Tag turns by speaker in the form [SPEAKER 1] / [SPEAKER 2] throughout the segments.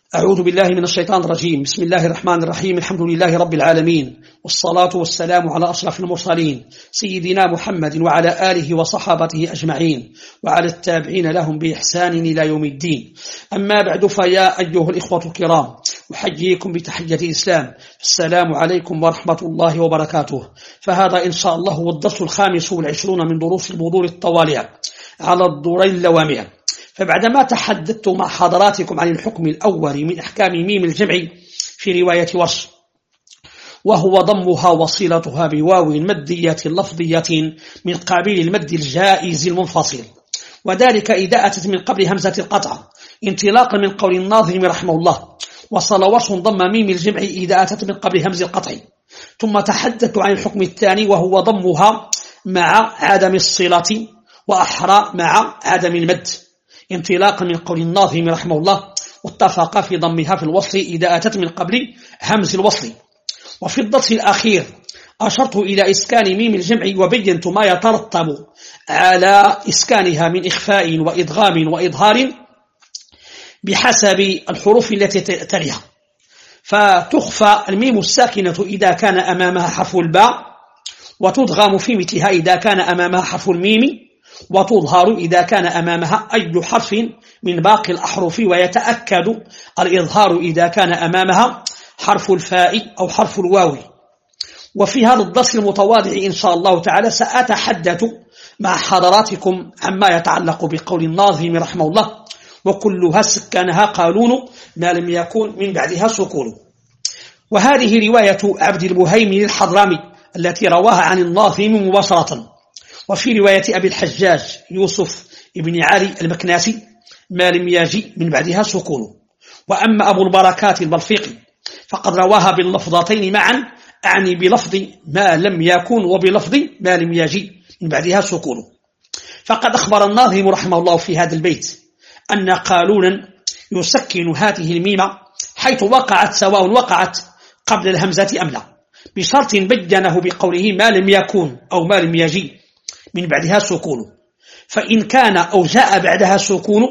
[SPEAKER 1] أعوذ بالله من الشيطان الرجيم. بسم الله الرحمن الرحيم. الحمد لله رب العالمين، والصلاة والسلام على أشرف المرسلين سيدنا محمد وعلى آله وصحابته أجمعين وعلى التابعين لهم بإحسان إلى يوم الدين. أما بعد، فيا أيها الإخوة الكرام، أحييكم بتحية الإسلام. السلام عليكم ورحمة الله وبركاته. فهذا إن شاء الله هو الدرس 25 من دروس البذور الطوالع على الدورين اللوامع. فبعدما تحدثت مع حضراتكم عن الحكم الأول من أحكام ميم الجمع في رواية ورش، وهو ضمها وصلتها بواو مدية لفظية من قابل المد الجائز المنفصل، وذلك إذا أتت من قبل همزة القطع، انطلاقا من قول الناظم رحمه الله: وصل ورش ضم ميم الجمع إذا أتت من قبل همز القطع. ثم تحدثت عن الحكم الثاني، وهو ضمها مع عدم الصلة، وأحرى مع عدم المد، انطلاقا من قول الناظم رحمه الله: واتفق في ضمها في الوصل إذا أتت من قبل همز الوصل. وفي الدرس الأخير أشرت إلى إسكان ميم الجمع، وبينت ما يترتب على إسكانها من إخفاء وإدغام وإظهار بحسب الحروف التي تليها. فتخفى الميم الساكنة إذا كان أمامها حرف الباء، وتدغم في مثلها إذا كان أمامها حرف الميم، وتظهر إذا كان أمامها أي حرف من باقي الأحرف، ويتأكد الإظهار إذا كان أمامها حرف الفاء أو حرف الواو. وفي هذا الدرس المتواضع إن شاء الله تعالى سأتحدث مع حضراتكم عما يتعلق بقول الناظم رحمه الله: وكلها سكنها قالون ما لم يكن من بعدها سكون. وهذه رواية عبد المهيمن الحضرمي التي رواها عن الناظم مباشرة. وفي رواية أبي الحجاج يوسف بن علي المكناسي: ما لم يجي من بعدها سكون. وأما أبو البركات البلفيقي فقد رواها باللفظتين معا، أعني بلفظ ما لم يكن وبلفظ ما لم يجي من بعدها سكون. فقد أخبر الناظم رحمه الله في هذا البيت أن قالونا يسكن هذه الميمة حيث وقعت، سواء وقعت قبل الهمزة أم لا، بشرط بينه بقوله ما لم يكن أو ما لم يجي من بعدها سكون. فإن كان أو جاء بعدها سكون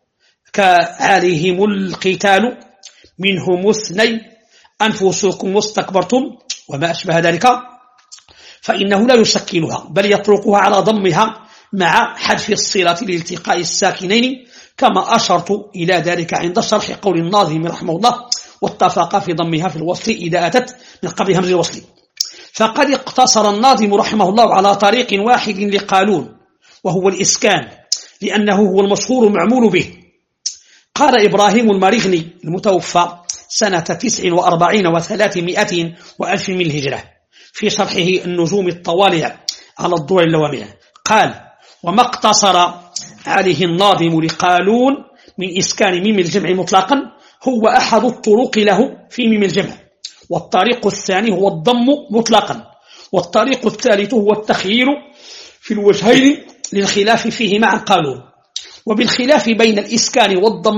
[SPEAKER 1] كعليهم القتال منهم اثنين أنفسكم واستكبرتم وما أشبه ذلك، فإنه لا يسكنها، بل يتركها على ضمها مع حذف الصلة لالتقاء الساكنين، كما أشرت إلى ذلك عند شرح قول الناظم رحمه الله: واتفق في ضمها في الوصل إذا أتت من قبل همز الوصل. فقد اقتصر الناظم رحمه الله على طريق واحد لقالون، وهو الإسكان، لأنه هو المشهور معمول به. قال إبراهيم المريغني المتوفى سنة 49 و300 وألف من الهجرة في شرحه النجوم الطوالع على الدور اللوامع، قال: وما اقتصر عليه الناظم لقالون من إسكان ميم الجمع مطلقا هو أحد الطرق له في ميم الجمع، والطريق الثاني هو الضم مطلقا، والطريق الثالث هو التخيير في الوجهين للخلاف فيه مع قالون. وبالخلاف بين الإسكان والضم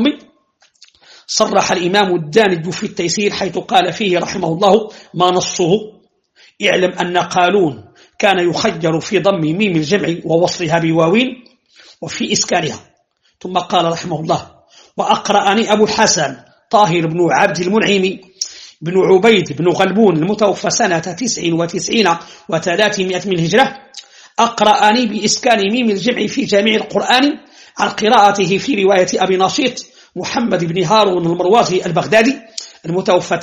[SPEAKER 1] صرح الإمام الدانج في التيسير حيث قال فيه رحمه الله ما نصه: اعلم أن قالون كان يخير في ضم ميم الجمع ووصلها بواوين وفي إسكانها. ثم قال رحمه الله: وأقرأني أبو الحسن طاهر بن عبد المنعم بن عبيد بن غلبون المتوفى سنة 99 و300 من الهجرة، أقرأني بإسكان ميم الجمع في جميع القرآن عن قراءته في رواية أبي نشيط محمد بن هارون المروزي البغدادي المتوفى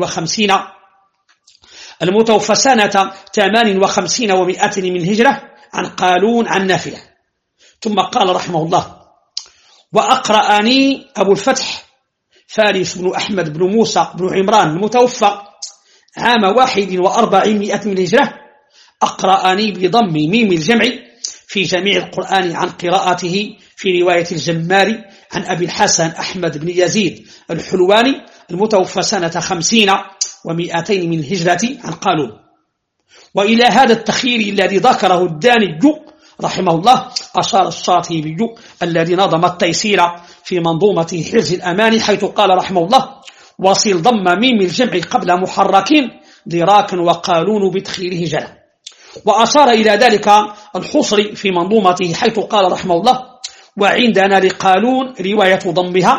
[SPEAKER 1] سنة 58 و100 من الهجرة عن قالون عن نافع. ثم قال رحمه الله: وأقرأني أبو الفتح فارس بن أحمد بن موسى بن عمران المتوفى عام 41 من الهجرة، أقرأني بضم ميم الجمع في جميع القرآن عن قراءته في رواية الجماري عن أبي الحسن أحمد بن يزيد الحلواني المتوفى سنة 50 و200 من الهجرة عن قالون. وإلى هذا التخيير الذي ذكره الدانج رحمه الله أشار الشاطبي الذي نظم التيسير في منظومة حرز الأمان حيث قال رحمه الله: وصل ضم ميم الجمع قبل محرك دراك وقالون بتخيله جلا. وأشار إلى ذلك الحصري في منظومته حيث قال رحمه الله: وعندنا لقالون رواية ضمها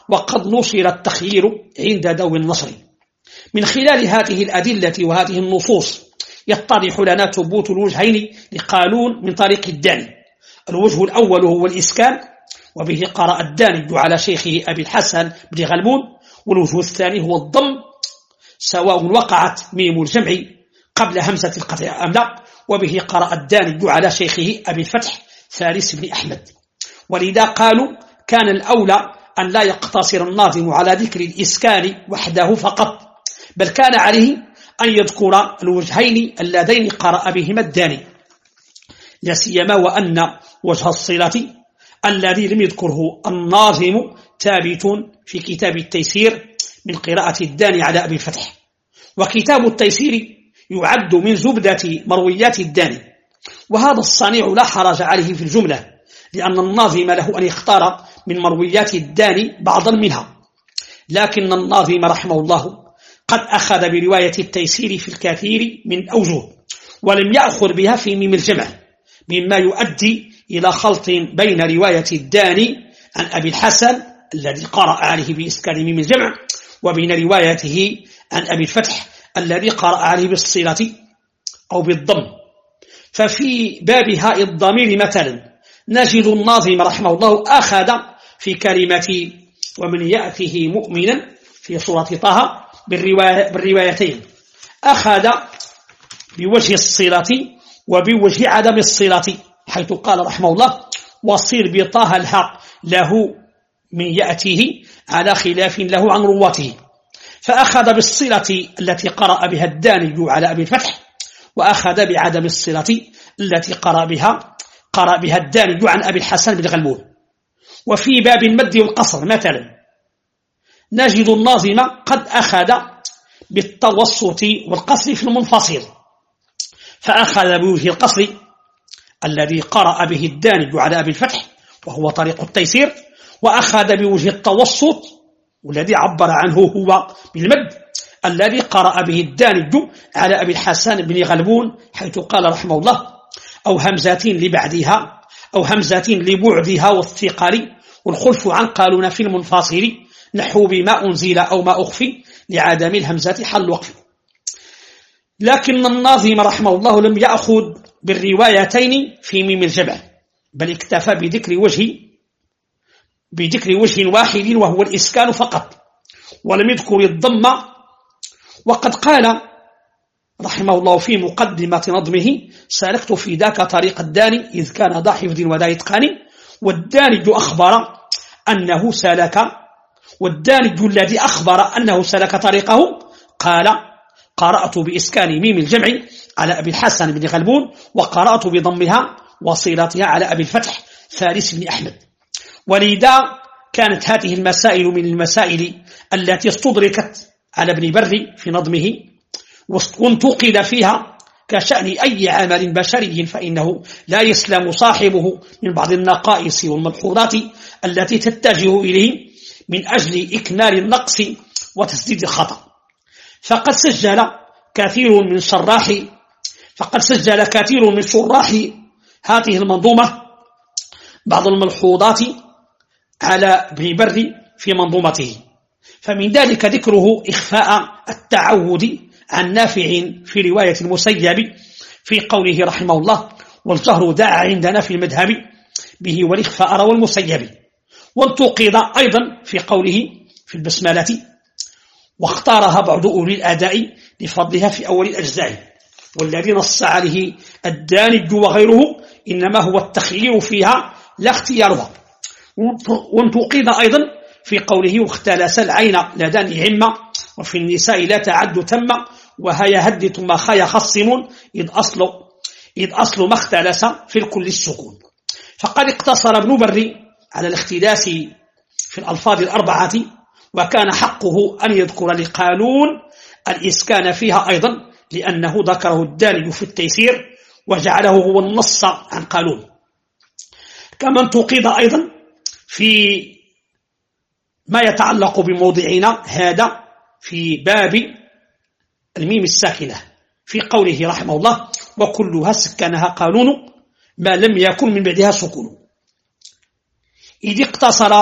[SPEAKER 1] وقد نشر التخيير عند ذوي النصر. من خلال هذه الأدلة وهذه النصوص يتضح لنا ثبوت الوجهين لقالون من طريق الداني. الوجه الأول هو الإسكان، وبه قرأ الداني على شيخه أبي الحسن بن غلبون. والوجه الثاني هو الضم، سواء وقعت ميم الجمع قبل همزة القطع أم لا، وبه قرأ الداني على شيخه أبي الفتح ثالث بن أحمد. ولذا قالوا كان الأولى أن لا يقتصر الناظم على ذكر الإسكان وحده فقط، بل كان عليه أن يذكر الوجهين اللذين قرأ بهما الداني، لا سيما وأن وجه الصلة الذي لم يذكره الناظم ثابت في كتاب التيسير من قراءة الداني على أبي الفتح. وكتاب التيسير يعد من زبدة مرويات الداني، وهذا الصنيع لا حرج عليه في الجملة، لأن الناظم له أن يختار من مرويات الداني بعضا منها، لكن الناظم رحمه الله قد أخذ برواية التيسير في الكثير من أوجه، ولم يأخذ بها في ميم الجمع، مما يؤدي إلى خلط بين رواية الداني عن أبي الحسن الذي قرأ عليه بإسكان ميم الجمع، وبين روايته عن أبي الفتح الذي قرأ عليه بالصلة أو بالضم. ففي باب هاء الضمير مثلا نجد الناظم رحمه الله أخذ في كلمة ومن يأته مؤمنا في سورة طه بالروايتين، أخذ بوجه الصلة وبوجه عدم الصلة، حيث قال رحمه الله وصير بطه الحق له من يأتيه على خلاف له عن رواته، فأخذ بالصلة التي قرأ بها الداني على أبي الفتح، وأخذ بعدم الصلة التي قرأ بها الداني عن أبي الحسن بن غلبون. وفي باب المد والقصر مثلا نجد الناظم قد أخذ بالتوسط والقصر في المنفصل، فأخذ بوجه القصر الذي قرأ به الداني على أبي الفتح وهو طريق التيسير، وأخذ بوجه التوسط والذي عبر عنه هو بالمد الذي قرأ به الداني على أبي الحسن بن غلبون، حيث قال رحمه الله أو همزة لبعدها أو همزة لبعدها والثقل، والخلف عن قالون في المنفصل نحو بما أنزل أو ما أخفي لعدم الهمزة حل وقف. لكن الناظم رحمه الله لم يأخذ بالروايتين في ميم الجمع، بل اكتفى بذكر وجه واحد وهو الإسكان فقط، ولم يذكر الضم. وقد قال رحمه الله في مقدمة نظمه سلكت في ذاك طريق الداني إذ كان ذا حفظ وذا إتقان، والداني أخبر أنه سلك، والداني الذي أخبر أنه سلك طريقه قال قرأت بإسكان ميم الجمع على أبي الحسن بن غلبون، وقرأت بضمها وصيلتها على أبي الفتح ثالث بن أحمد. ولذا كانت هذه المسائل من المسائل التي استدركت على ابن بري في نظمه وانتقد فيها كشأن أي عمل بشري، فإنه لا يسلم صاحبه من بعض النقائص والملحوظات التي تتجه إليه من أجل إكمال النقص وتسديد الخطأ. فقد سجل كثير من شراح هذه المنظومة بعض الملحوظات على ابن بري في منظومته، فمن ذلك ذكره إخفاء التعود عن نافع في رواية المسيب في قوله رحمه الله والجهر داع عندنا في المذهب به والإخفاء روى المسيب. وانتقد أيضا في قوله في البسملة واختارها بعض أولي الأداء لفضلها في أول الأجزاء، والذي نص عليه الداني وغيره إنما هو التخيير فيها لا اختيارها. وانتقد أيضا في قوله واختلس العين لدى نعمة وفي النساء لا تعد تم وهي هدت ما خي خصم إذ أصل ما اختلس في الكل السكون. فقد اقتصر ابن بري على الاختلاس في الألفاظ الأربعة، وكان حقه أن يذكر لقانون الإسكان فيها أيضا، لأنه ذكره الداني في التيسير وجعله هو النص عن قانون. كما انتقد أيضا في ما يتعلق بموضعنا هذا في باب الميم الساكنة في قوله رحمه الله وكلها سكنها قانون ما لم يكن من بعدها سكون، إذ اقتصر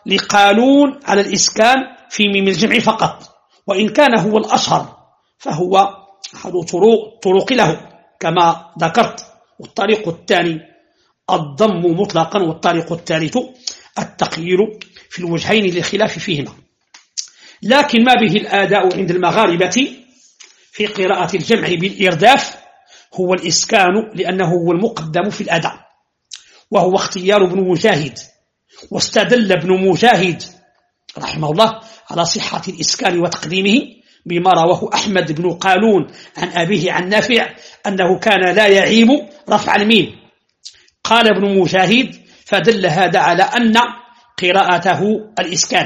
[SPEAKER 1] لقالون على الإسكان في ميم الجمع فقط، وإن كان هو الأشهر فهو أحد طرق له كما ذكرت. والطريق الثاني الضم مطلقا، والطريق الثالث التقيير في الوجهين للخلاف فيهما. لكن ما به الآداء عند المغاربة في قراءة الجمع بالإرداف هو الإسكان، لأنه هو المقدم في الأداء، وهو اختيار ابن مجاهد. واستدل ابن مجاهد رحمه الله على صحة الإسكان وتقديمه بما رواه أحمد بن قالون عن أبيه عن نافع أنه كان لا يعيب رفع الميم. قال ابن مجاهد: فدل هذا على أن قراءته الإسكان.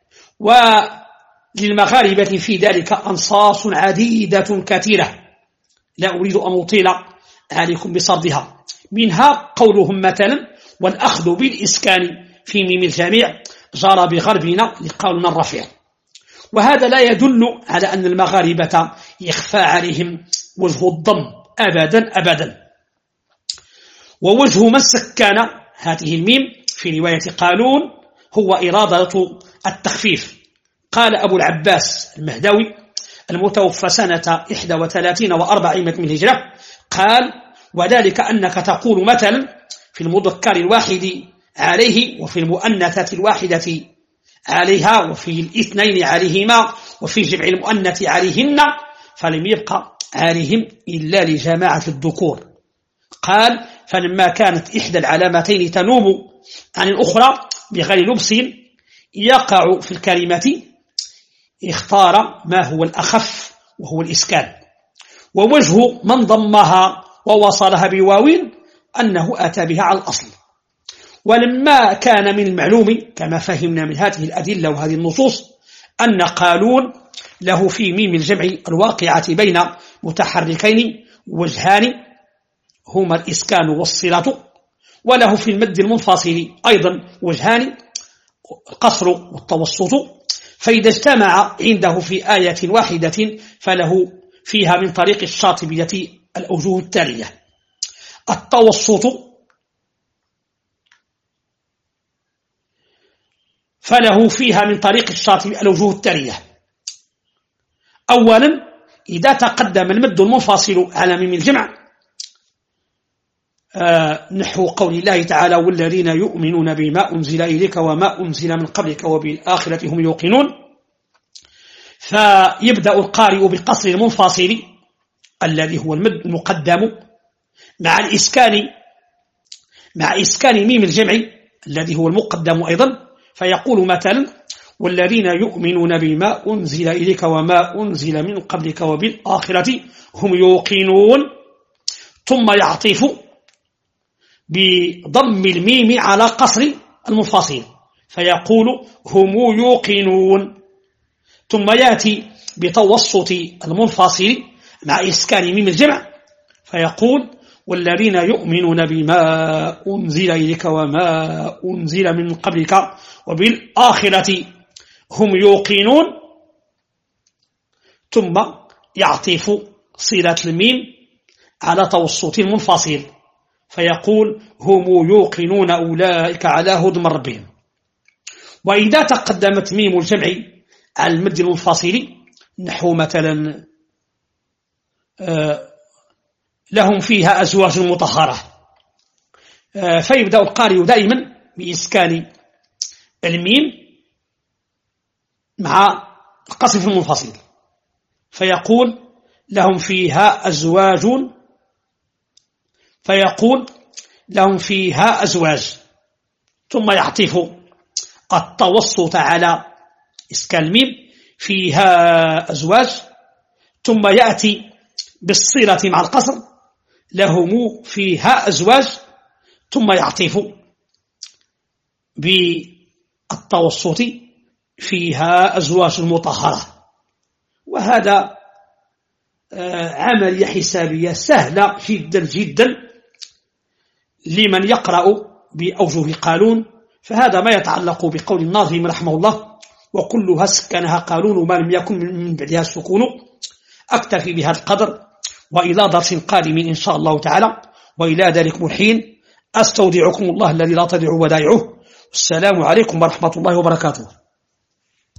[SPEAKER 1] وللمغاربة في ذلك أنصاص عديدة كثيرة لا أريد أن أطيل عليكم بسردها. منها قولهم مثلا: والأخذ بالإسكان في ميم الجميع جرى بغربنا لقولنا الرفيع. وهذا لا يدل على أن المغاربة يخفى عليهم وجه الضم أبدا أبدا. ووجه من سكن هذه الميم في رواية قالون هو إرادة التخفيف. قال أبو العباس المهدوي المتوفى سنة 31 و400 من الهجرة قال: وذلك أنك تقول مثلا في المذكر الواحد عليه، وفي المؤنثة الواحدة عليها، وفي الاثنين عليهما، وفي جمع المؤنث عليهن، فلم يبقى عليهم إلا لجماعة الذكور. قال: فلما كانت إحدى العلامتين تنوب عن الأخرى بغير لبس يقع في الكلمة اختار ما هو الأخف وهو الإسكان. ووجه من ضمها ووصلها بواوين أنه أتى بها على الأصل. ولما كان من المعلوم كما فهمنا من هذه الأدلة وهذه النصوص أن قالون له في ميم الجمع الواقعة بين متحركين وجهان هما الإسكان والصلة، وله في المد المنفصل أيضا وجهان القصر والتوسط، فإذا اجتمع عنده في آية واحدة فله فيها من طريق الشاطبية الأوجه التالية: التوسط فله فيها من طريق الشاطبية الأوجه التالية. أولا، إذا تقدم المد المنفصل على ميم الجمع نحو قول الله تعالى: والذين يؤمنون بما أنزل إليك وما أنزل من قبلك وبالآخرة هم يوقنون، فيبدأ القارئ بالقصر المنفصل الذي هو المد المقدم مع إسكان ميم الجمع الذي هو المقدم أيضا، فيقول مثلا: والذين يؤمنون بما أنزل إليك وما أنزل من قبلك وبالآخرة هم يوقنون، ثم يعطف بضم الميم على قصر المنفصل فيقول: هم يوقنون، ثم يأتي بتوسط المنفصل مع إسكان ميم الجمع فيقول: والذين يؤمنون بما أنزل إليك وما أنزل من قبلك وبالآخرة هم يوقنون، ثم يعطف صلة الميم على توسط المنفصل فيقول: هم يوقنون أولئك على هدى من ربهم. وإذا تقدمت ميم الجمع على المد المنفصل نحو مثلا لهم فيها أزواج مطهرة، فيبدأ القارئ دائما بإسكان الميم مع القصر المنفصل فيقول: لهم فيها أزواج، فيقول: لهم فيها أزواج، ثم يعطف التوسط على إسكان الميم فيها أزواج، ثم يأتي بالصلة مع القصر لهم فيها أزواج، ثم يعطف بالتوسط فيها أزواج مطهرة. وهذا عملية حسابية سهلة جدا جدا لمن يقرأ بأوجه قالون. فهذا ما يتعلق بقول الناظم رحمه الله: وكلها سكنها قالون ما لم يكن من بعدها السكون. أكتفي بهذا القدر، وإلى درس قادم إن شاء الله تعالى، وإلى ذلك الحين أستودعكم الله الذي لا تضيع ودائعه، السلام عليكم ورحمة الله وبركاته.